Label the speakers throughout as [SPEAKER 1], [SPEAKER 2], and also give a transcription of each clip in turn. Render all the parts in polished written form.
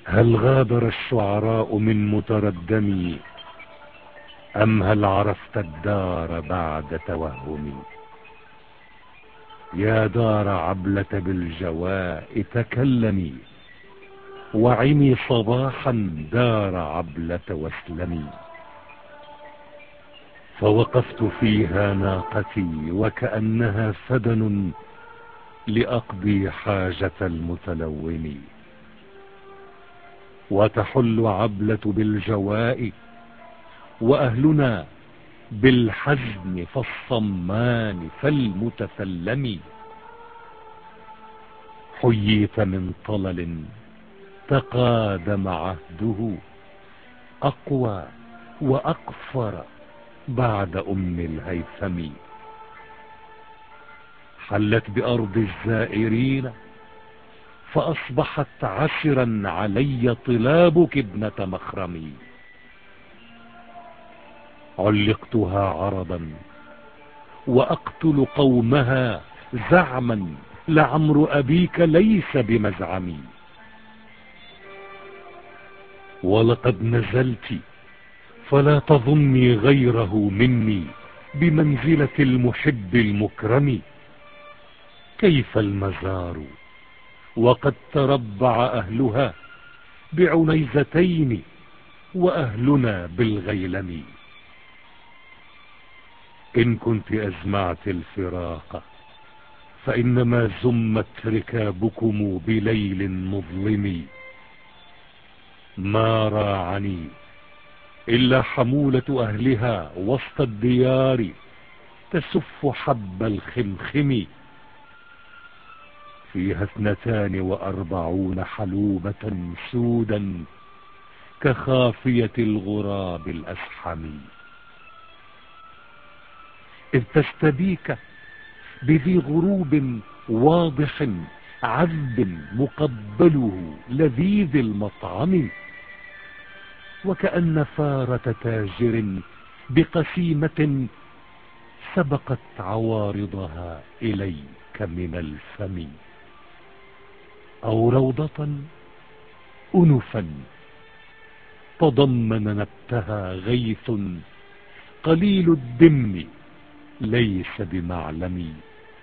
[SPEAKER 1] هل غادر الشعراء من متردمي أم هل عرفت الدار بعد توهمي؟ يا دار عبلة بالجواء تكلمي وعمي صباحا دار عبلة واسلمي. فوقفت فيها ناقتي وكأنها فدن لأقضي حاجة المتلوم. وتحل عبلة بالجواء وأهلنا بالحزن فالصمان فالمتفلم. حييت من طلل تقادم عهده أقوى وأقفر بعد أم الهيثم. حلت بأرض الزائرين فأصبحت عسرا علي طلابك ابنة مخرمي. علقتها عرضا وأقتل قومها زعما لعمر أبيك ليس بمزعمي. ولقد نزلت فلا تظني غيره مني بمنزلة المحب المكرم. كيف المزار وقد تربع أهلها بعنيزتين وأهلنا بالغيلم. إن كنت أزمعت الفراق فإنما زمت ركابكم بليل مظلم. ما راعني إلا حمولة أهلها وسط الديار تسف حب الخمخم. فيها 42 حلوبة سودا كخافية الغراب الأسحم. إذ تستبيك بذي غروب واضح عذب مقبله لذيذ المطعم. وكأن فارة تاجر بقسيمة سبقت عوارضها إليك من الفم. أو روضة أنفا تضمن نبتها غيث قليل الدم ليس بمعلم.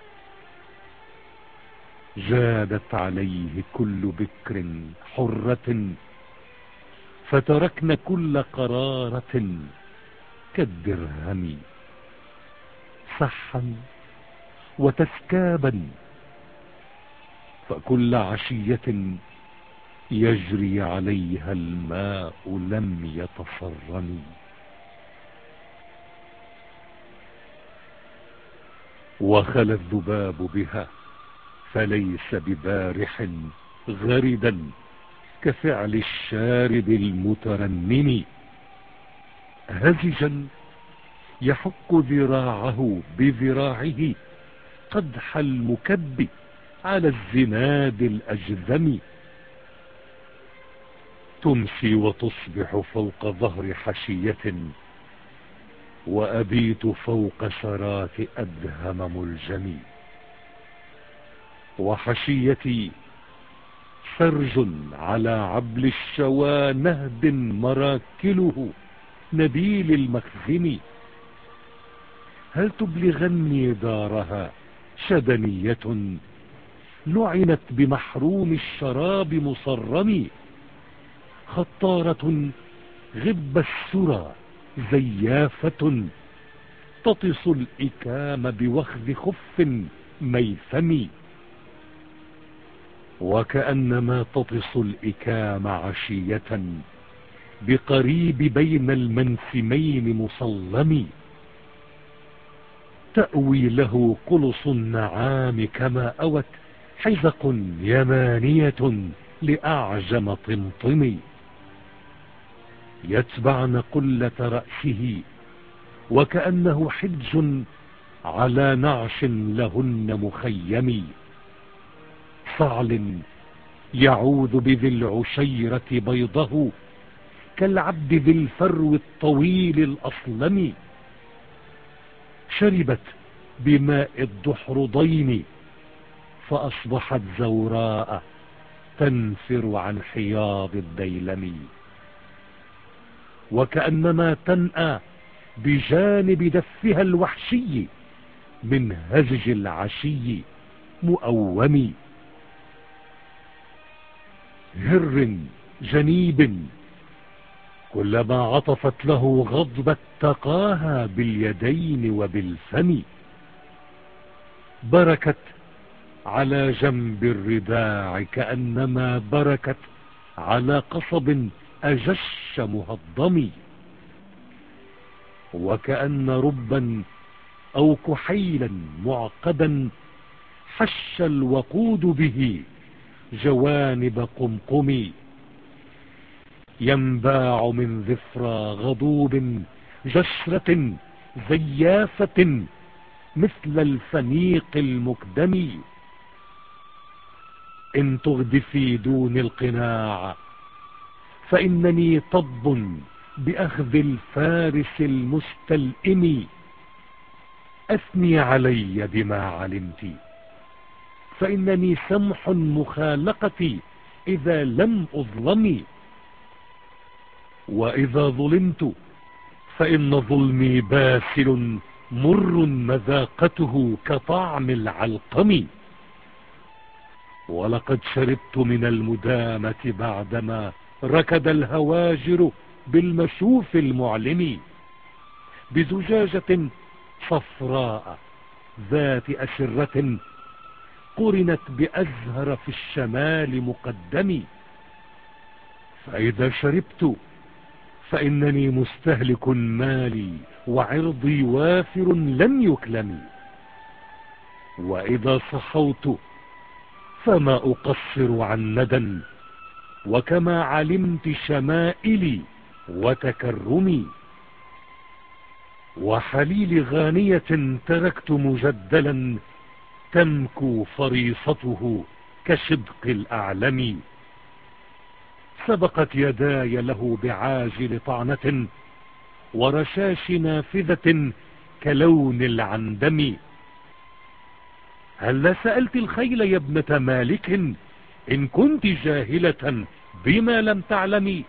[SPEAKER 1] جادت عليه كل بكر حرة فتركن كل قرارة كالدرهم. صحا وتسكابا فكل عشية يجري عليها الماء لم يتصرم. وخلى الذباب بها فليس ببارح غردا كفعل الشارب المترنم. هزجا يحك ذراعه بذراعه قدح المكب على الزناد الأجذم. تمسي وتصبح فوق ظهر حشية وأبيت فوق شراك أدهم ملجم. وحشيتي سرج على عبل الشوى نهد مراكله نبيل المخزم. هل تبلغني دارها شدنية لعنت بمحروم الشراب مصرم. خطارة غب السرى زيافة تطس الإكام بوخذ خف ميثم. وكأنما تطس الإكام عشية بقريب بين المنسمين مصلم. تأوي له قلص النعام كما أوت حزق يمانية لأعجم طمطم. يتبعن قلة رأسه وكأنه حج على نعش لهن مخيم. صعل يعود بذي العشيرة بيضه كالعبد ذي الفرو الطويل الأصلم. شربت بماء الدحرضين فأصبحت زوراء تنفر عن حياض الديلم، وكأنما تنأى بجانب دفها الوحشي من هزج العشي مؤوم. هر جنيب كلما عطفت له غضبت تقاها باليدين وبالفم، بركت على جنب الرداع كأنما بركت على قصب أجش مهضم، وكأن ربا أو كحيلا معقدا حش الوقود به جوانب قمقم، ينباع من ذفرى غضوب جشرة زيافة مثل الفنيق المكدم. إن تغدفي دون القناع فإنني طب بأخذ الفارس المستلئم، أثني علي بما علمت فإنني سمح مخالقتي إذا لم أظلم، وإذا ظلمت فإن ظلمي باسل مر مذاقته كطعم العلقم، ولقد شربت من المدامة بعدما ركد الهواجر بالمشوف المعلم، بزجاجة صفراء ذات أشرة قرنت بأزهر في الشمال مقدم، فإذا شربت فإنني مستهلك مالي وعرضي وافر لن يكلم، وإذا صحوت فما أقصر عن ندى وكما علمت شمائلي وتكرمي، وحليل غانية تركت مجدلا تمكو فريصته كشدق الأعلم، سبقت يداي له بعاجل طعنة ورشاش نافذة كلون العندم. هل سألت الخيل يا ابنة مالك إن كنت جاهلة بما لم تعلمي؟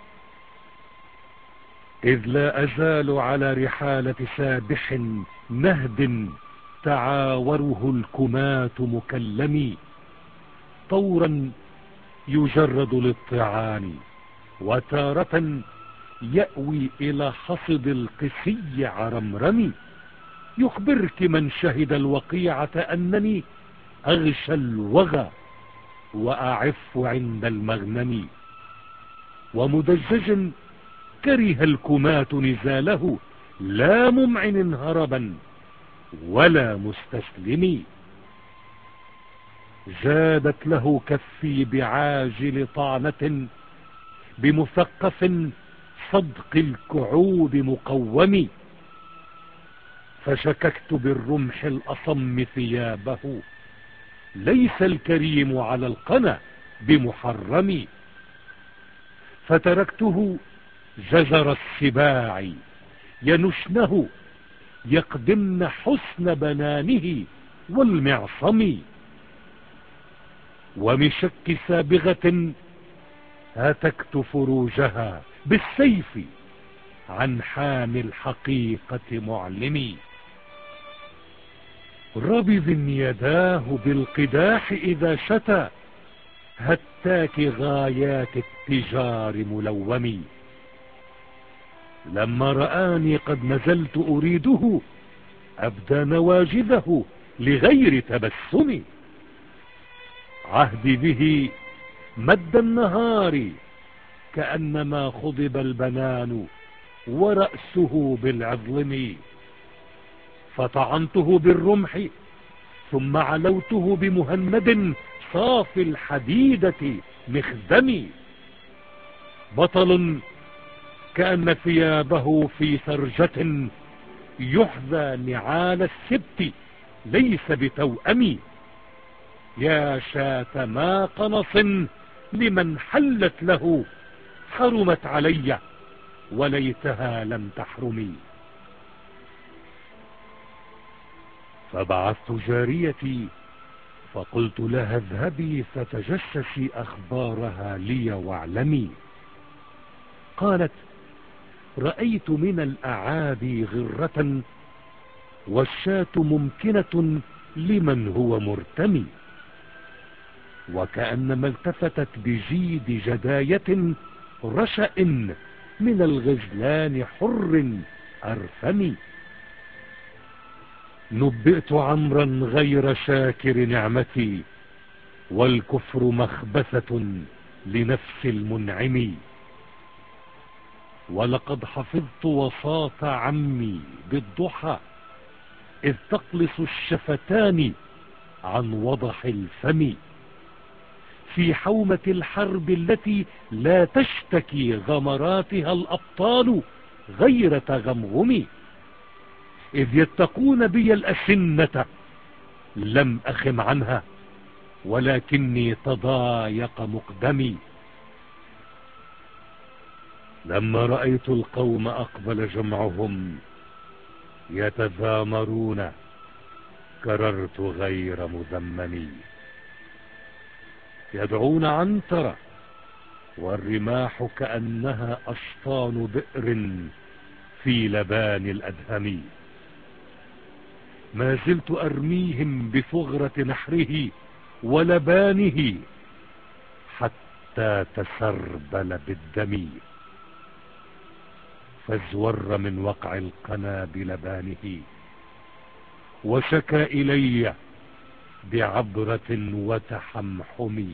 [SPEAKER 1] إذ لا أزال على رحالة سابح نهد تعاوره الكمات مكلمي، طورا يجرد للطعان وتارة يأوي إلى حصد القسي عرمرمي، يخبرك من شهد الوقيعة أنني أغشى الوغى وأعف عند المغنم، ومدجج كره الكمات نزاله لا ممعن هربا ولا مستسلم، زادت له كفي بعاجل طعنة بمثقف صدق الكعوب مقوم، فشككت بالرمح الأصم ثيابه ليس الكريم على القنا بمحرم، فتركته جزر السباع ينشنه يقدمن حسن بنانه والمعصم، ومشك سابغة هتكت فروجها بالسيف عن حامي الحقيقة معلمي، ربذ يداه بالقداح إذا شتى هتاك غايات التجار ملومي، لما رآني قد نزلت أريده أبدى نواجذه لغير تبسم، عهدي به مد النهار كأنما خضب البنان ورأسه بالعظم، فطعنته بالرمح ثم علوته بمهند صافي الحديدة مخدم، بطل كأن ثيابه في سرجة يحذى نعال السبت ليس بتوأم، يا شاة ما قنص لمن حلت له حرمت علي وليتها لم تحرمي، فبعثت جاريتي فقلت لها اذهبي فتجسسي أخبارها لي واعلمي. قالت رأيت من الأعادي غرة والشاة ممكنة لمن هو مرتمي، وكأنما التفتت بجيد جداية رشأ من الغزلان حر أرفمي. نبئت عمرا غير شاكر نعمتي، والكفر مخبثة لنفس المنعم. ولقد حفظت وصاة عمي بالضحى إذ تقلص الشفتان عن وضح الفم، في حومة الحرب التي لا تشتكي غمراتها الأبطال غير تغمغم. إذ يتقون بي الأسنة لم أخم عنها، ولكني تضايق مقدمي. لما رأيت القوم أقبل جمعهم يتذامرون كررت غير مذمم. يدعون عنترة والرماح كأنها أشطان بئر في لبان الأدهم. ما زلت أرميهم بثغرة نحره ولبانه حتى تسربل بالدم. فازور من وقع القنا بلبانه وشكى إلي بعبرة وتحمحم.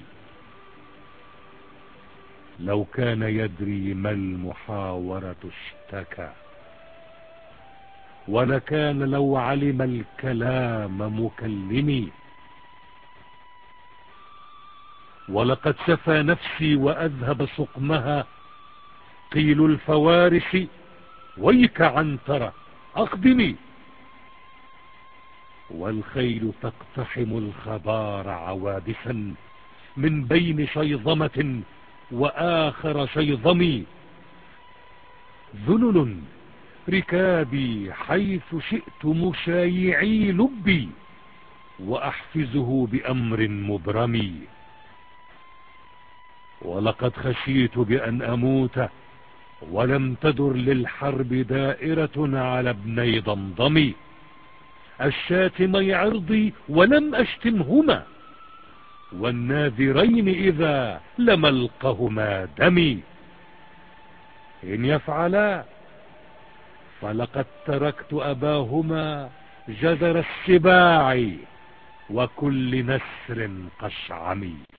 [SPEAKER 1] لو كان يدري ما المحاورة اشتكى، ولكان لو علم الكلام مكلمي. ولقد شفى نفسي وأذهب سقمها قيل الفوارس ويك عنترة أقدمي. والخيل تقتحم الخبار عوادسا من بين شيظمة وآخر شيظم. ذلل ركابي حيث شئت مشايعي لبي وأحفزه بأمر مبرم. ولقد خشيت بأن أموت ولم تدر للحرب دائرة على ابني ضمضم. الشاتمي عرضي ولم أشتمهما، والناذرين إذا لم ألقهما دمي. إن يفعلا فلقد تركت أباهما جذر السباع وكل نسر قشعمي.